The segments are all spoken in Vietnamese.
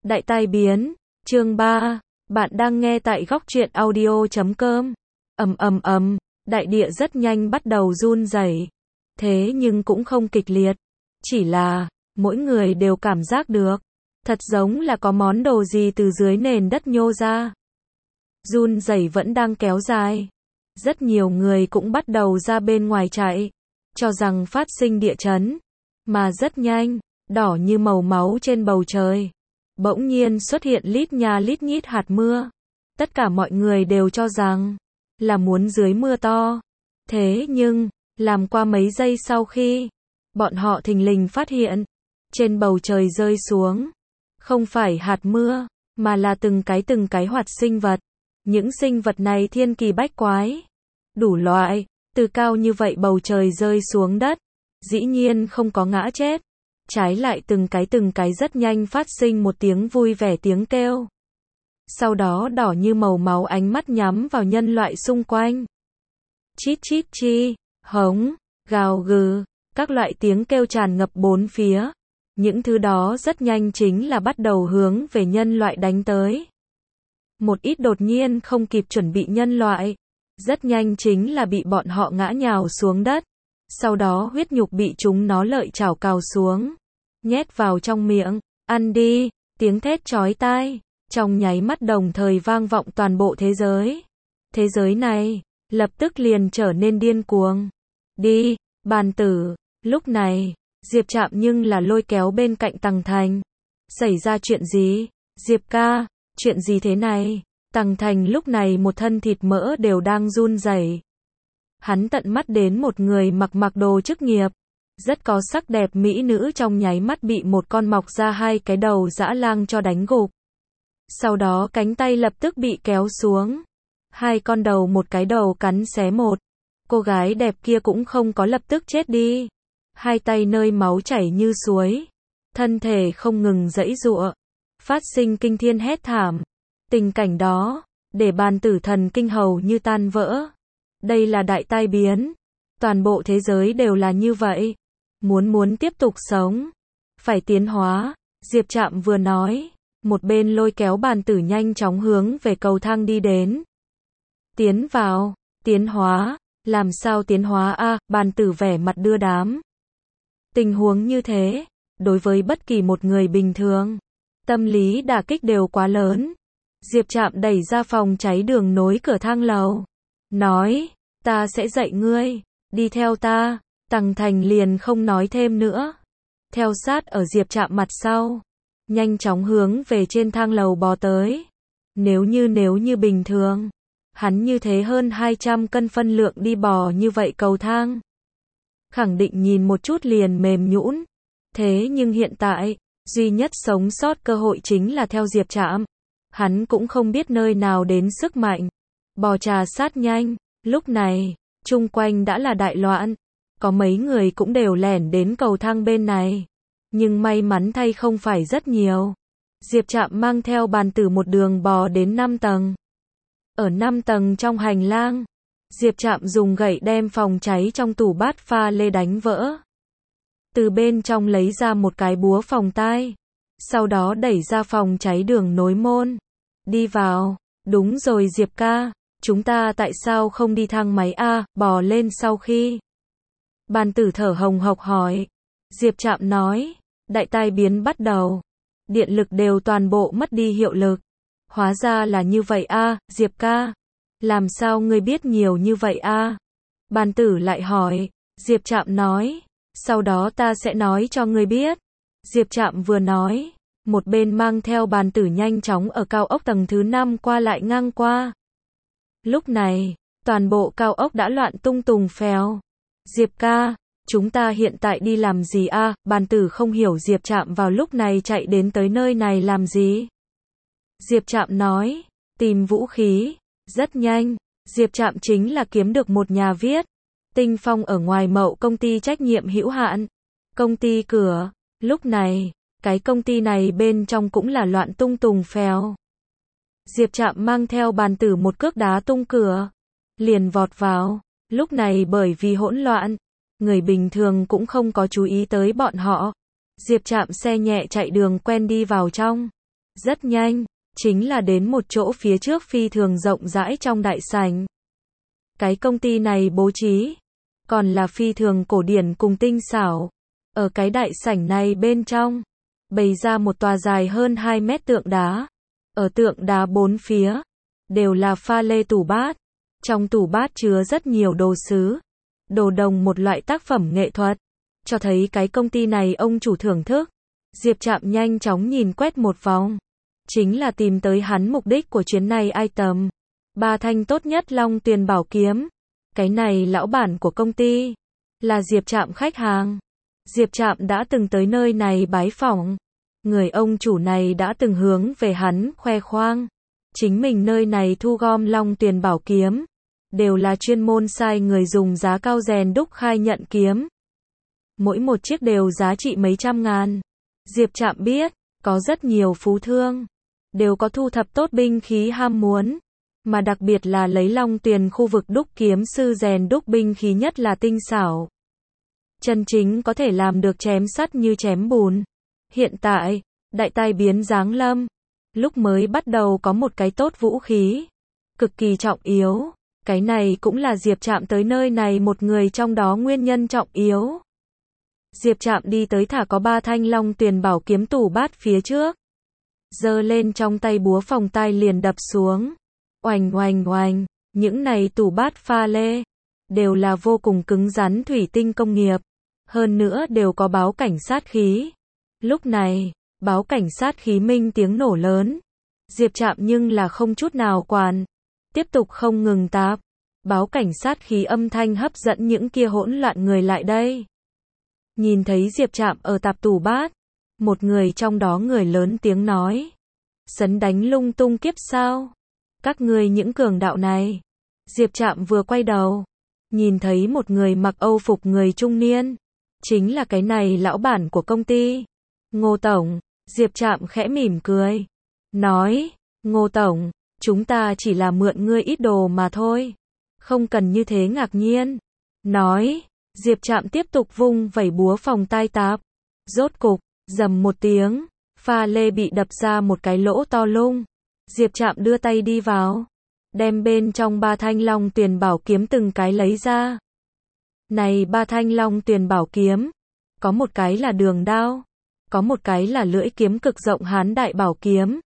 Đại tai biến, chương 3, bạn đang nghe tại góc truyện audio.com. Đại địa rất nhanh bắt đầu run rẩy. Thế nhưng cũng không kịch liệt. Chỉ là, mỗi người đều cảm giác được. Thật giống là có món đồ gì từ dưới nền đất nhô ra. Run rẩy vẫn đang kéo dài. Rất nhiều người cũng bắt đầu ra bên ngoài chạy. Cho rằng phát sinh địa chấn. Mà rất nhanh, đỏ như màu máu trên bầu trời. Bỗng nhiên xuất hiện lít nha lít nhít hạt mưa. Tất cả mọi người đều cho rằng là muốn dưới mưa to. Thế nhưng, làm qua mấy giây sau khi bọn họ thình lình phát hiện trên bầu trời rơi xuống không phải hạt mưa, mà là từng cái hoạt sinh vật. Những sinh vật này thiên kỳ bách quái, đủ loại, từ cao như vậy bầu trời rơi xuống đất, dĩ nhiên không có ngã chết. Trái lại từng cái rất nhanh phát sinh một tiếng vui vẻ tiếng kêu. Sau đó đỏ như màu máu ánh mắt nhắm vào nhân loại xung quanh. Chít chít chi, hống, gào gừ, các loại tiếng kêu tràn ngập bốn phía. Những thứ đó rất nhanh chính là bắt đầu hướng về nhân loại đánh tới. Một ít đột nhiên không kịp chuẩn bị nhân loại, rất nhanh chính là bị bọn họ ngã nhào xuống đất. Sau đó huyết nhục bị chúng nó lợi chảo cào xuống, nhét vào trong miệng, ăn đi, tiếng thét chói tai, trong nháy mắt đồng thời vang vọng toàn bộ thế giới. Thế giới này, lập tức liền trở nên điên cuồng. Đi, bàn tử, lúc này, Diệp Trạm nhưng là lôi kéo bên cạnh Tằng Thành. Xảy ra chuyện gì? Diệp ca, chuyện gì thế này? Tằng Thành lúc này một thân thịt mỡ đều đang run rẩy. Hắn tận mắt đến một người mặc đồ chức nghiệp, rất có sắc đẹp mỹ nữ trong nháy mắt bị một con mọc ra hai cái đầu dã lang cho đánh gục. Sau đó cánh tay lập tức bị kéo xuống. Hai con đầu một cái đầu cắn xé một. Cô gái đẹp kia cũng không có lập tức chết đi. Hai tay nơi máu chảy như suối. Thân thể không ngừng giãy giụa. Phát sinh kinh thiên hét thảm. Tình cảnh đó, để bàn tử thần kinh hầu như tan vỡ. Đây là đại tai biến. Toàn bộ thế giới đều là như vậy. Muốn tiếp tục sống, phải tiến hóa. Diệp Trạm vừa nói, một bên lôi kéo bàn tử nhanh chóng hướng về cầu thang đi đến. Tiến vào, tiến hóa, làm sao tiến hóa a? Bàn tử vẻ mặt đưa đám. Tình huống như thế, đối với bất kỳ một người bình thường, tâm lý đả kích đều quá lớn. Diệp Trạm đẩy ra phòng cháy đường nối cửa thang lầu, nói, ta sẽ dạy ngươi, đi theo ta. Tằng Thành liền không nói thêm nữa, theo sát ở Diệp Trạm mặt sau, nhanh chóng hướng về trên thang lầu bò tới. Nếu như bình thường, hắn như thế hơn 200 cân phân lượng đi bò như vậy cầu thang, khẳng định nhìn một chút liền mềm nhũn. Thế nhưng hiện tại, duy nhất sống sót cơ hội chính là theo Diệp Trạm. Hắn cũng không biết nơi nào đến sức mạnh, bò trà sát nhanh. Lúc này, chung quanh đã là đại loạn. Có mấy người cũng đều lẻn đến cầu thang bên này. Nhưng may mắn thay không phải rất nhiều. Diệp Trạm mang theo bàn tử một đường bò đến 5 tầng. Ở 5 tầng trong hành lang, Diệp Trạm dùng gậy đem phòng cháy trong tủ bát pha lê đánh vỡ. Từ bên trong lấy ra một cái búa phòng tai. Sau đó đẩy ra phòng cháy đường nối môn. Đi vào. Đúng rồi Diệp ca, chúng ta tại sao không đi thang máy a? Bò lên sau khi. Bàn tử thở hồng hộc hỏi. Diệp Trạm nói, đại tai biến bắt đầu. Điện lực đều toàn bộ mất đi hiệu lực. Hóa ra là như vậy a, Diệp ca. Làm sao ngươi biết nhiều như vậy a? Bàn tử lại hỏi. Diệp Trạm nói, sau đó ta sẽ nói cho ngươi biết. Diệp Trạm vừa nói, một bên mang theo bàn tử nhanh chóng ở cao ốc tầng thứ 5 qua lại ngang qua. Lúc này, toàn bộ cao ốc đã loạn tung tùng phèo. Diệp ca, chúng ta hiện tại đi làm gì a? Bàn tử không hiểu Diệp Trạm vào lúc này chạy đến tới nơi này làm gì. Diệp Trạm nói, tìm vũ khí. Rất nhanh, Diệp Trạm chính là kiếm được một nhà viết tinh phong ở ngoài mậu công ty trách nhiệm hữu hạn. Công ty cửa. Lúc này, cái công ty này bên trong cũng là loạn tung tùng phèo. Diệp Trạm mang theo bàn tử một cước đá tung cửa, liền vọt vào. Lúc này bởi vì hỗn loạn, người bình thường cũng không có chú ý tới bọn họ. Diệp Trạm xe nhẹ chạy đường quen đi vào trong. Rất nhanh, chính là đến một chỗ phía trước phi thường rộng rãi trong đại sảnh. Cái công ty này bố trí, còn là phi thường cổ điển cùng tinh xảo. Ở cái đại sảnh này bên trong, bày ra một tòa dài hơn 2 mét tượng đá. Ở tượng đá bốn phía, đều là pha lê tủ bát. Trong tủ bát chứa rất nhiều đồ sứ, đồ đồng, một loại tác phẩm nghệ thuật. Cho thấy cái công ty này ông chủ thưởng thức. Diệp Trạm nhanh chóng nhìn quét một vòng. Chính là tìm tới hắn mục đích của chuyến này item. 3 thanh tốt nhất Long Tuyền bảo kiếm. Cái này lão bản của công ty, là Diệp Trạm khách hàng. Diệp Trạm đã từng tới nơi này bái phỏng. Người ông chủ này đã từng hướng về hắn khoe khoang. Chính mình nơi này thu gom Long Tuyền bảo kiếm. Đều là chuyên môn sai người dùng giá cao rèn đúc khai nhận kiếm. Mỗi một chiếc đều giá trị mấy trăm ngàn. Diệp Trạm biết, có rất nhiều phú thương, đều có thu thập tốt binh khí ham muốn. Mà đặc biệt là lấy Long Tuyền khu vực đúc kiếm sư rèn đúc binh khí nhất là tinh xảo. Chân chính có thể làm được chém sắt như chém bùn. Hiện tại, đại tai biến giáng lâm. Lúc mới bắt đầu có một cái tốt vũ khí. Cực kỳ trọng yếu. Cái này cũng là Diệp Trạm tới nơi này một người trong đó nguyên nhân trọng yếu. Diệp Trạm đi tới thả có 3 thanh Long Tuyền bảo kiếm tủ bát phía trước. Giơ lên trong tay búa phòng tai liền đập xuống. Oành oành oành, những này tủ bát pha lê, đều là vô cùng cứng rắn thủy tinh công nghiệp. Hơn nữa đều có báo cảnh sát khí. Lúc này, báo cảnh sát khí minh tiếng nổ lớn. Diệp Trạm nhưng là không chút nào quản. Tiếp tục không ngừng táp. Báo cảnh sát khí âm thanh hấp dẫn những kia hỗn loạn người lại đây. Nhìn thấy Diệp Trạm ở tạp tủ bát. Một người trong đó người lớn tiếng nói. Sấn đánh lung tung kiếp sao? Các ngươi những cường đạo này. Diệp Trạm vừa quay đầu. Nhìn thấy một người mặc Âu phục người trung niên. Chính là cái này lão bản của công ty. Ngô Tổng. Diệp Trạm khẽ mỉm cười. Nói. Ngô Tổng. Chúng ta chỉ là mượn ngươi ít đồ mà thôi. Không cần như thế ngạc nhiên. Nói. Diệp Trạm tiếp tục vung vẩy búa phòng tai táp. Rốt cục, rầm một tiếng. Pha lê bị đập ra một cái lỗ to lung. Diệp Trạm đưa tay đi vào. Đem bên trong 3 thanh Long Tuyền bảo kiếm từng cái lấy ra. Này 3 thanh Long Tuyền bảo kiếm. Có một cái là đường đao. Có một cái là lưỡi kiếm cực rộng hán đại bảo kiếm.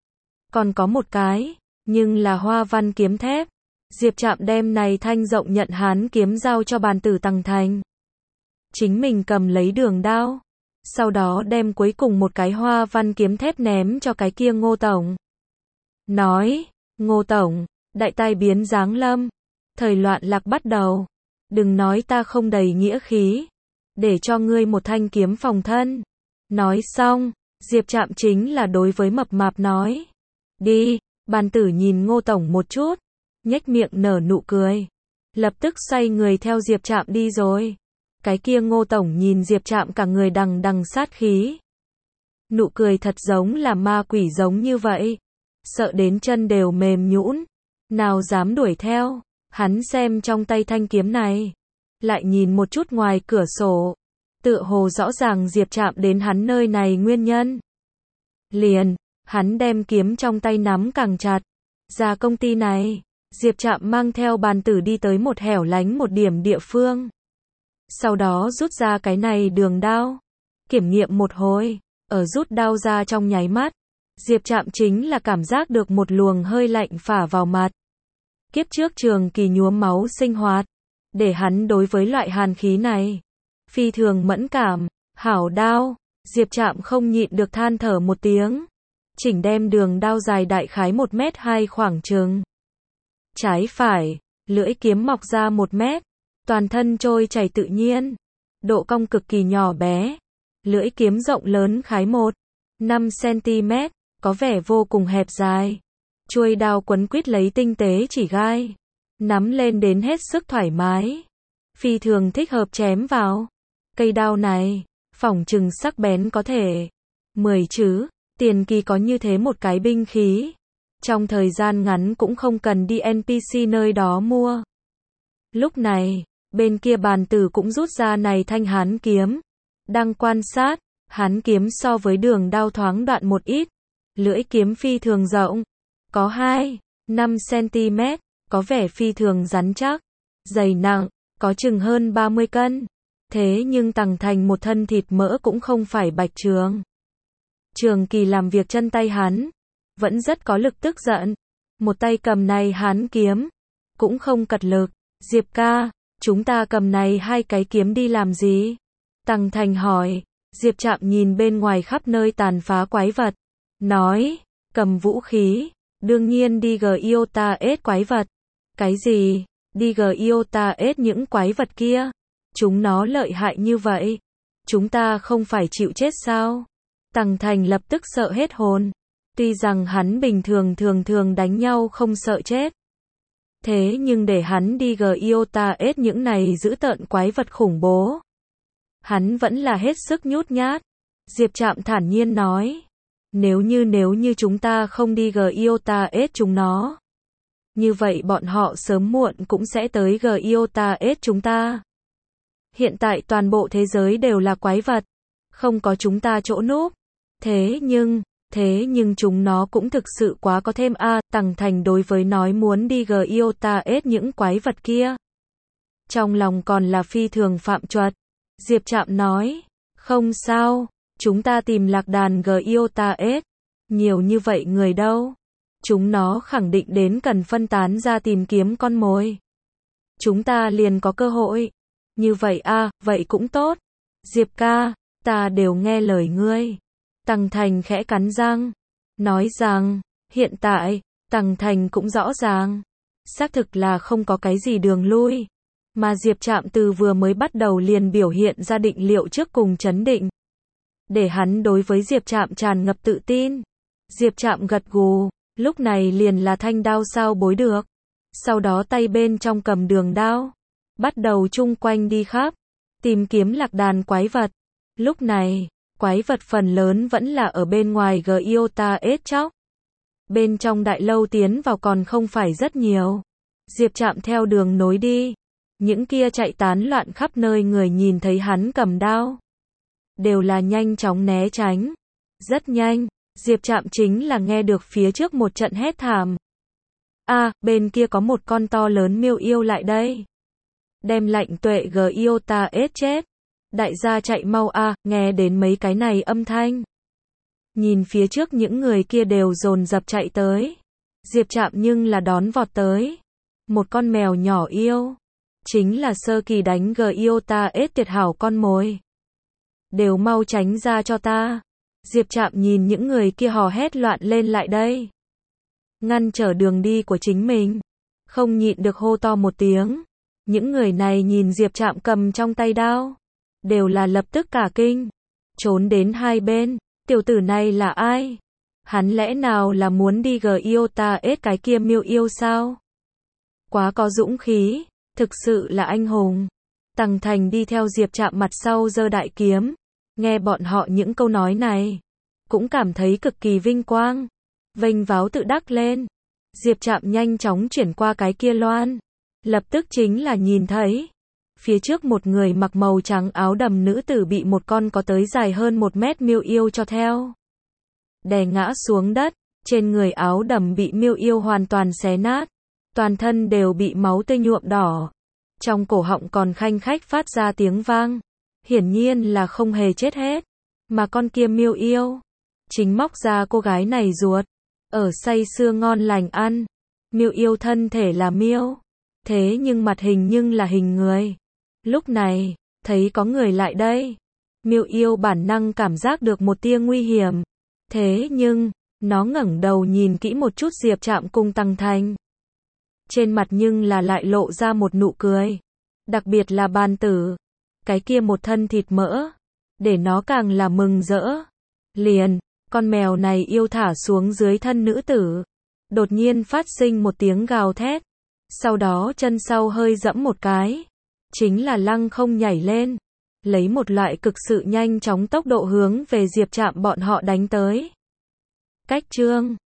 Còn có một cái, nhưng là hoa văn kiếm thép. Diệp Trạm đem này thanh rộng nhận hán kiếm giao cho bàn tử Tăng Thành. Chính mình cầm lấy đường đao. Sau đó đem cuối cùng một cái hoa văn kiếm thép ném cho cái kia Ngô Tổng. Nói, Ngô Tổng, đại tai biến giáng lâm. Thời loạn lạc bắt đầu. Đừng nói ta không đầy nghĩa khí. Để cho ngươi một thanh kiếm phòng thân. Nói xong, Diệp Trạm chính là đối với mập mạp nói. Đi, bàn tử nhìn Ngô Tổng một chút. Nhếch miệng nở nụ cười. Lập tức xoay người theo Diệp Trạm đi rồi. Cái kia Ngô Tổng nhìn Diệp Trạm cả người đằng đằng sát khí. Nụ cười thật giống là ma quỷ giống như vậy. Sợ đến chân đều mềm nhũn. Nào dám đuổi theo. Hắn xem trong tay thanh kiếm này. Lại nhìn một chút ngoài cửa sổ. Tựa hồ rõ ràng Diệp Trạm đến hắn nơi này nguyên nhân. Liền, hắn đem kiếm trong tay nắm càng chặt. Ra công ty này, Diệp Trạm mang theo bàn tử đi tới một hẻo lánh một điểm địa phương. Sau đó rút ra cái này đường đao. Kiểm nghiệm một hồi, ở rút đao ra trong nháy mắt. Diệp Trạm chính là cảm giác được một luồng hơi lạnh phả vào mặt. Kiếp trước trường kỳ nhuốm máu sinh hoạt. Để hắn đối với loại hàn khí này phi thường mẫn cảm. Hảo đao, Diệp Trạm không nhịn được than thở một tiếng. Chỉnh đem đường đao dài đại khái 1m2 khoảng chừng. Trái phải, lưỡi kiếm mọc ra 1 mét. Toàn thân trôi chảy tự nhiên. Độ cong cực kỳ nhỏ bé. Lưỡi kiếm rộng lớn khái 1,5 cm, có vẻ vô cùng hẹp dài. Chuôi đao quấn quít lấy tinh tế chỉ gai. Nắm lên đến hết sức thoải mái. Phi thường thích hợp chém vào. Cây đao này, phỏng chừng sắc bén có thể 10 chứ. Tiền kỳ có như thế một cái binh khí. Trong thời gian ngắn cũng không cần đi NPC nơi đó mua. Lúc này, bên kia bàn tử cũng rút ra này thanh hán kiếm. Đang quan sát, hán kiếm so với đường đao thoáng đoạn một ít. Lưỡi kiếm phi thường rộng, có 5 cm, có vẻ phi thường rắn chắc, dày nặng, có chừng hơn 30 cân. Thế nhưng Tằng Thành một thân thịt mỡ cũng không phải Bạch Trường. Trường Kỳ làm việc chân tay hắn, vẫn rất có lực tức giận. Một tay cầm này hắn kiếm, cũng không cật lực. Diệp ca, chúng ta cầm này 2 cái kiếm đi làm gì? Tằng Thành hỏi. Diệp Trạm nhìn bên ngoài khắp nơi tàn phá quái vật, nói, cầm vũ khí, đương nhiên đi Giota-S quái vật. Cái gì? Đi Giota-S những quái vật kia? Chúng nó lợi hại như vậy, chúng ta không phải chịu chết sao? Tằng Thành lập tức sợ hết hồn. Tuy rằng hắn bình thường đánh nhau không sợ chết, thế nhưng để hắn đi Giota-S những này giữ tợn quái vật khủng bố, hắn vẫn là hết sức nhút nhát. Diệp Trạm thản nhiên nói, nếu như chúng ta không đi Giota-S chúng nó, như vậy bọn họ sớm muộn cũng sẽ tới Giota-S chúng ta. Hiện tại toàn bộ thế giới đều là quái vật, không có chúng ta chỗ núp. Thế nhưng chúng nó cũng thực sự quá có thêm a. Tằng Thành đối với nói muốn đi Giota-S những quái vật kia, trong lòng còn là phi thường phạm chuột. Diệp Trạm nói, không sao, chúng ta tìm lạc đàn Giota-S, nhiều như vậy người đâu. Chúng nó khẳng định đến cần phân tán ra tìm kiếm con mồi. Chúng ta liền có cơ hội. Như vậy a, vậy cũng tốt. Diệp ca, ta đều nghe lời ngươi. Tằng Thành khẽ cắn răng, nói rằng, hiện tại, Tằng Thành cũng rõ ràng, xác thực là không có cái gì đường lui. Mà Diệp Trạm từ vừa mới bắt đầu liền biểu hiện ra định liệu trước cùng chấn định, để hắn đối với Diệp Trạm tràn ngập tự tin. Diệp Trạm gật gù, lúc này liền là thanh đao sao bối được. Sau đó tay bên trong cầm đường đao, bắt đầu chung quanh đi khắp, tìm kiếm lạc đàn quái vật. Lúc này, quái vật phần lớn vẫn là ở bên ngoài Giota-S chóc. Bên trong đại lâu tiến vào còn không phải rất nhiều. Diệp Trạm theo đường nối đi. Những kia chạy tán loạn khắp nơi người nhìn thấy hắn cầm đao, đều là nhanh chóng né tránh. Rất nhanh, Diệp Trạm chính là nghe được phía trước một trận hét thảm. A, bên kia có một con to lớn miêu yêu lại đây. Đem Lạnh Tuệ Giota-S chết. Đại gia chạy mau a, nghe đến mấy cái này âm thanh. Nhìn phía trước những người kia đều dồn dập chạy tới. Diệp Trạm nhưng là đón vọt tới. Một con mèo nhỏ yêu. Chính là sơ kỳ đánh Giota-S tuyệt hảo con mồi. Đều mau tránh ra cho ta. Diệp Trạm nhìn những người kia hò hét loạn lên lại đây, ngăn trở đường đi của chính mình. Không nhịn được hô to một tiếng. Những người này nhìn Diệp Trạm cầm trong tay đao, đều là lập tức cả kinh, trốn đến hai bên. Tiểu tử này là ai? Hắn lẽ nào là muốn đi Giota-S cái kia miêu yêu sao? Quá có dũng khí, thực sự là anh hùng. Tằng Thành đi theo Diệp Trạm mặt sau giơ đại kiếm, nghe bọn họ những câu nói này, cũng cảm thấy cực kỳ vinh quang, vênh váo tự đắc lên. Diệp Trạm nhanh chóng chuyển qua cái kia loan, lập tức chính là nhìn thấy phía trước một người mặc màu trắng áo đầm nữ tử bị một con có tới dài hơn 1 mét miêu yêu cho theo, đè ngã xuống đất. Trên người áo đầm bị miêu yêu hoàn toàn xé nát, toàn thân đều bị máu tươi nhuộm đỏ, trong cổ họng còn khanh khách phát ra tiếng vang, hiển nhiên là không hề chết hết. Mà con kia miêu yêu chính móc ra cô gái này ruột, ở say sưa ngon lành ăn. Miêu yêu thân thể là miêu, thế nhưng mặt hình nhưng là hình người. Lúc này, thấy có người lại đây, miêu yêu bản năng cảm giác được một tia nguy hiểm. Thế nhưng, nó ngẩng đầu nhìn kỹ một chút Diệp Trạm cùng Tằng Thành. Trên mặt nhưng là lại lộ ra một nụ cười. Đặc biệt là bàn tử, cái kia một thân thịt mỡ, để nó càng là mừng rỡ. Liền, con mèo này yêu thả xuống dưới thân nữ tử, đột nhiên phát sinh một tiếng gào thét. Sau đó chân sau hơi giẫm một cái, chính là lăng không nhảy lên, lấy một loại cực sự nhanh chóng tốc độ hướng về Diệp Trạm bọn họ đánh tới. Cách chương